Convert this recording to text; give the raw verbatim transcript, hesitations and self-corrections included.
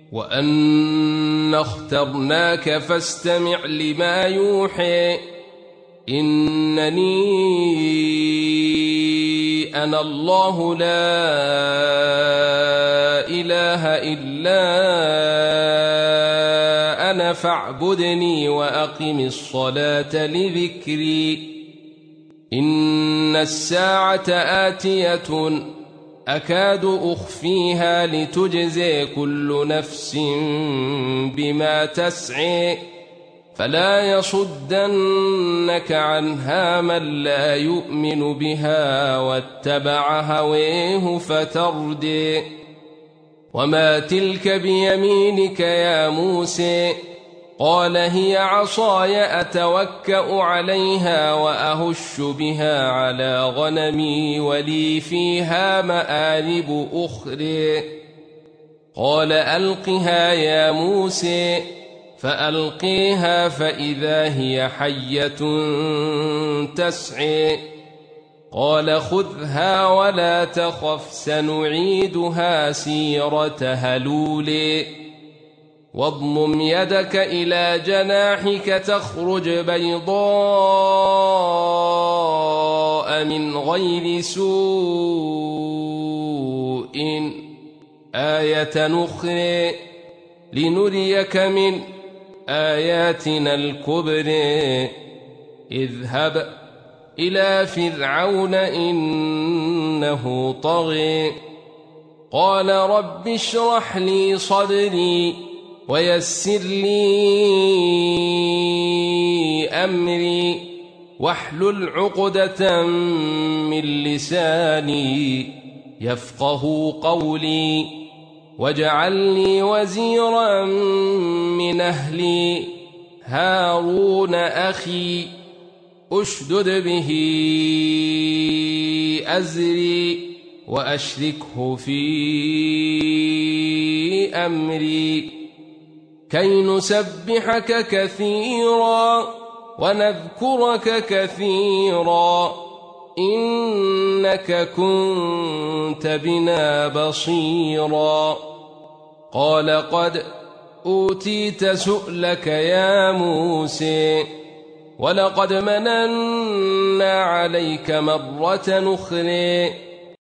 وأنا اخترناك فاستمع لما يوحي إنني أنا الله لا إله إلا أنا فاعبدني وأقم الصلاة لذكري إن الساعة آتية أكاد أخفيها لتجزي كل نفس بما تسعي فلا يصدنك عنها من لا يؤمن بها واتبع هويه فتردي وما تلك بيمينك يا موسى قال هي عصاي أتوكأ عليها وأهش بها على غنمي ولي فيها مآرب أخرى قال ألقها يا موسى فألقيها فإذا هي حية تسعي قال خذها ولا تخف سنعيدها سيرتها الأولى واضمم يدك إلى جناحك تخرج بيضاء من غير سوء آية أخرى لنريك من آياتنا الكبرى اذهب إلى فرعون إنه طغى قال رب اشرح لي صدري ويسر لي أمري واحلل عقدة من لساني يفقه قولي واجعل لي وزيرا من أهلي هارون أخي أشدد به أزري وأشركه في أمري كي نسبحك كثيرا ونذكرك كثيرا إنك كنت بنا بصيرا قال قد أوتيت سؤلك يا موسى ولقد مننا عليك مرة أخرى